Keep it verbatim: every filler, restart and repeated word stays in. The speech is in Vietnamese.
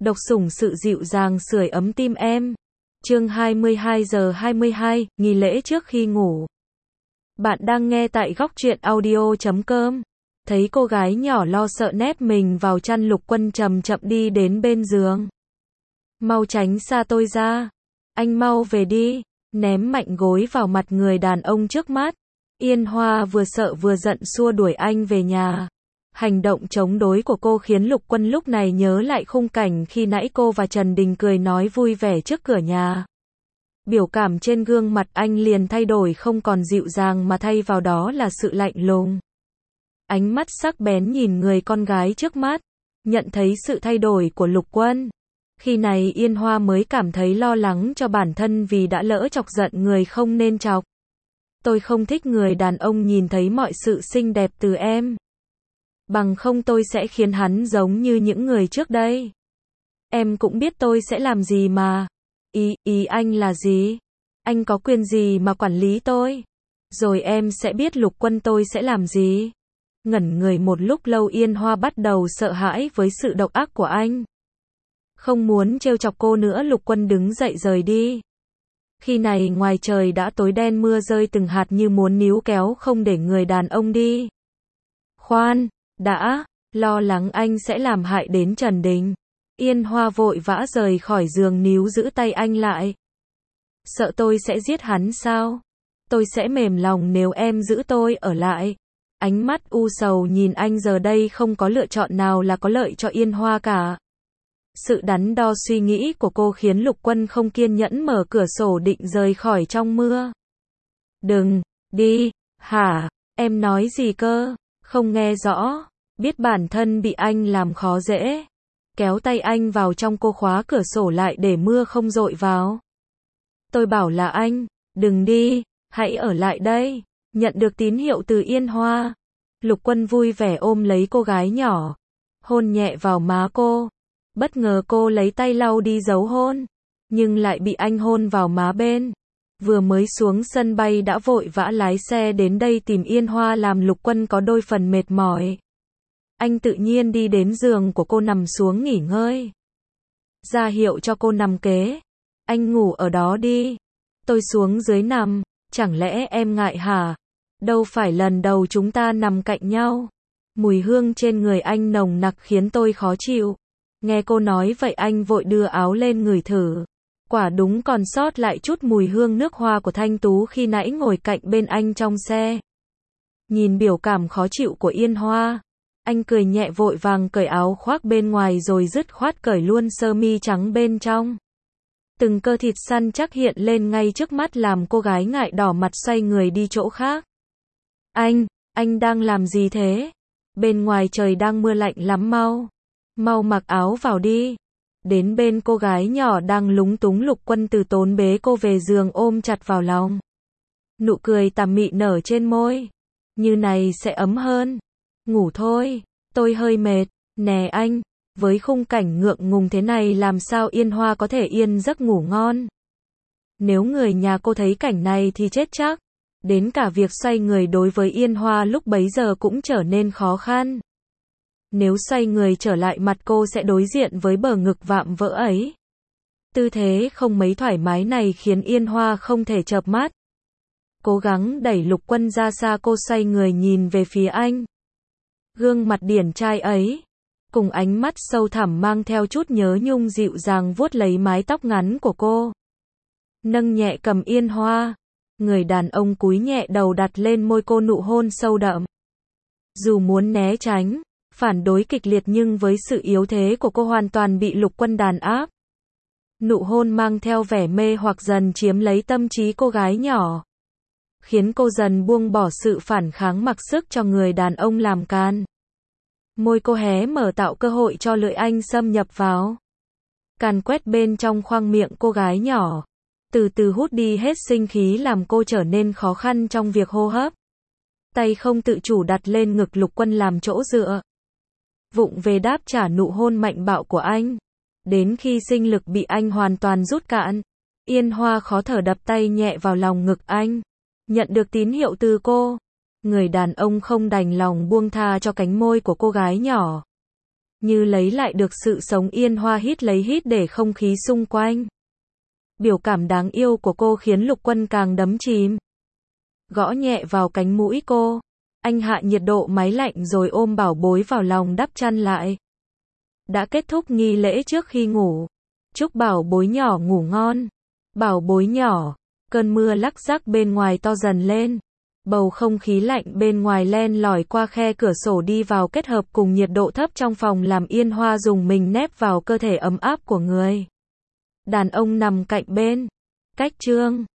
Độc sủng sự dịu dàng sưởi ấm tim em. Chương hai mươi hai giờ hai mươi hai, nghỉ lễ trước khi ngủ. Bạn đang nghe tại góc truyện audio chấm com. Thấy cô gái nhỏ lo sợ nép mình vào chăn, Lục Quân chậm chậm đi đến bên giường. Mau tránh xa tôi ra. Anh mau về đi. Ném mạnh gối vào mặt người đàn ông trước mắt. Yên Hoa vừa sợ vừa giận xua đuổi anh về nhà. Hành động chống đối của cô khiến Lục Quân lúc này nhớ lại khung cảnh khi nãy cô và Trần Đình cười nói vui vẻ trước cửa nhà. Biểu cảm trên gương mặt anh liền thay đổi, không còn dịu dàng mà thay vào đó là sự lạnh lùng. Ánh mắt sắc bén nhìn người con gái trước mắt, nhận thấy sự thay đổi của Lục Quân. Khi này Yên Hoa mới cảm thấy lo lắng cho bản thân vì đã lỡ chọc giận người không nên chọc. Tôi không thích người đàn ông nhìn thấy mọi sự xinh đẹp từ em. Bằng không tôi sẽ khiến hắn giống như những người trước đây. Em cũng biết tôi sẽ làm gì mà. Ý, ý anh là gì? Anh có quyền gì mà quản lý tôi? Rồi em sẽ biết Lục Quân tôi sẽ làm gì? Ngẩn người một lúc lâu, Yên Hoa bắt đầu sợ hãi với sự độc ác của anh. Không muốn trêu chọc cô nữa, Lục Quân đứng dậy rời đi. Khi này ngoài trời đã tối đen, mưa rơi từng hạt như muốn níu kéo không để người đàn ông đi. Khoan, đã, lo lắng anh sẽ làm hại đến Trần Đình. Yên Hoa vội vã rời khỏi giường, níu giữ tay anh lại. Sợ tôi sẽ giết hắn sao? Tôi sẽ mềm lòng nếu em giữ tôi ở lại. Ánh mắt u sầu nhìn anh, giờ đây không có lựa chọn nào là có lợi cho Yên Hoa cả. Sự đắn đo suy nghĩ của cô khiến Lục Quân không kiên nhẫn mở cửa sổ định rời khỏi trong mưa. Đừng, đi, hả? Em nói gì cơ? Không nghe rõ. Biết bản thân bị anh làm khó dễ. Kéo tay anh vào trong, cô khóa cửa sổ lại để mưa không dội vào. Tôi bảo là anh, đừng đi, hãy ở lại đây. Nhận được tín hiệu từ Yên Hoa, Lục Quân vui vẻ ôm lấy cô gái nhỏ, hôn nhẹ vào má cô. Bất ngờ cô lấy tay lau đi dấu hôn, nhưng lại bị anh hôn vào má bên. Vừa mới xuống sân bay đã vội vã lái xe đến đây tìm Yên Hoa làm Lục Quân có đôi phần mệt mỏi. Anh tự nhiên đi đến giường của cô nằm xuống nghỉ ngơi. Ra hiệu cho cô nằm kế. Anh ngủ ở đó đi. Tôi xuống dưới nằm. Chẳng lẽ em ngại hả? Đâu phải lần đầu chúng ta nằm cạnh nhau. Mùi hương trên người anh nồng nặc khiến tôi khó chịu. Nghe cô nói vậy anh vội đưa áo lên ngửi thử. Quả đúng còn sót lại chút mùi hương nước hoa của Thanh Tú khi nãy ngồi cạnh bên anh trong xe. Nhìn biểu cảm khó chịu của Yên Hoa, anh cười nhẹ vội vàng cởi áo khoác bên ngoài rồi dứt khoát cởi luôn sơ mi trắng bên trong. Từng cơ thịt săn chắc hiện lên ngay trước mắt làm cô gái ngại đỏ mặt xoay người đi chỗ khác. Anh, anh đang làm gì thế? Bên ngoài trời đang mưa lạnh lắm, mau. Mau mặc áo vào đi. Đến bên cô gái nhỏ đang lúng túng, Lục Quân từ tốn bế cô về giường ôm chặt vào lòng. Nụ cười tà mị nở trên môi. Như này sẽ ấm hơn. Ngủ thôi, tôi hơi mệt. Nè anh, với khung cảnh ngượng ngùng thế này làm sao Yên Hoa có thể yên giấc ngủ ngon. Nếu người nhà cô thấy cảnh này thì chết chắc. Đến cả việc xoay người đối với Yên Hoa lúc bấy giờ cũng trở nên khó khăn. Nếu xoay người trở lại, mặt cô sẽ đối diện với bờ ngực vạm vỡ ấy. Tư thế không mấy thoải mái này khiến Yên Hoa không thể chợp mắt. Cố gắng đẩy Lục Quân ra xa, cô xoay người nhìn về phía anh. Gương mặt điển trai ấy, cùng ánh mắt sâu thẳm mang theo chút nhớ nhung dịu dàng vuốt lấy mái tóc ngắn của cô. Nâng nhẹ cầm Yên Hoa, người đàn ông cúi nhẹ đầu đặt lên môi cô, nụ hôn sâu đậm. Dù muốn né tránh, phản đối kịch liệt nhưng với sự yếu thế của cô hoàn toàn bị Lục Quân đàn áp. Nụ hôn mang theo vẻ mê hoặc dần chiếm lấy tâm trí cô gái nhỏ, khiến cô dần buông bỏ sự phản kháng, mặc sức cho người đàn ông làm can. Môi cô hé mở tạo cơ hội cho lưỡi anh xâm nhập vào. Càn quét bên trong khoang miệng cô gái nhỏ, từ từ hút đi hết sinh khí làm cô trở nên khó khăn trong việc hô hấp. Tay không tự chủ đặt lên ngực Lục Quân làm chỗ dựa. Vụng về đáp trả nụ hôn mạnh bạo của anh. Đến khi sinh lực bị anh hoàn toàn rút cạn, Yên Hoa khó thở đập tay nhẹ vào lòng ngực anh. Nhận được tín hiệu từ cô, người đàn ông không đành lòng buông tha cho cánh môi của cô gái nhỏ. như lấy lại được sự sống. Yên Hoa hít lấy hít để không khí xung quanh. Biểu cảm đáng yêu của cô khiến Lục Quân càng đắm chìm. Gõ nhẹ vào cánh mũi cô. Anh hạ nhiệt độ máy lạnh rồi ôm bảo bối vào lòng đắp chăn lại. Đã kết thúc nghi lễ trước khi ngủ. Chúc bảo bối nhỏ ngủ ngon. Bảo bối nhỏ. Cơn mưa lắc rắc bên ngoài to dần lên. Bầu không khí lạnh bên ngoài len lỏi qua khe cửa sổ đi vào kết hợp cùng nhiệt độ thấp trong phòng làm Yên Hoa dùng mình nép vào cơ thể ấm áp của người đàn ông nằm cạnh bên. Cách chương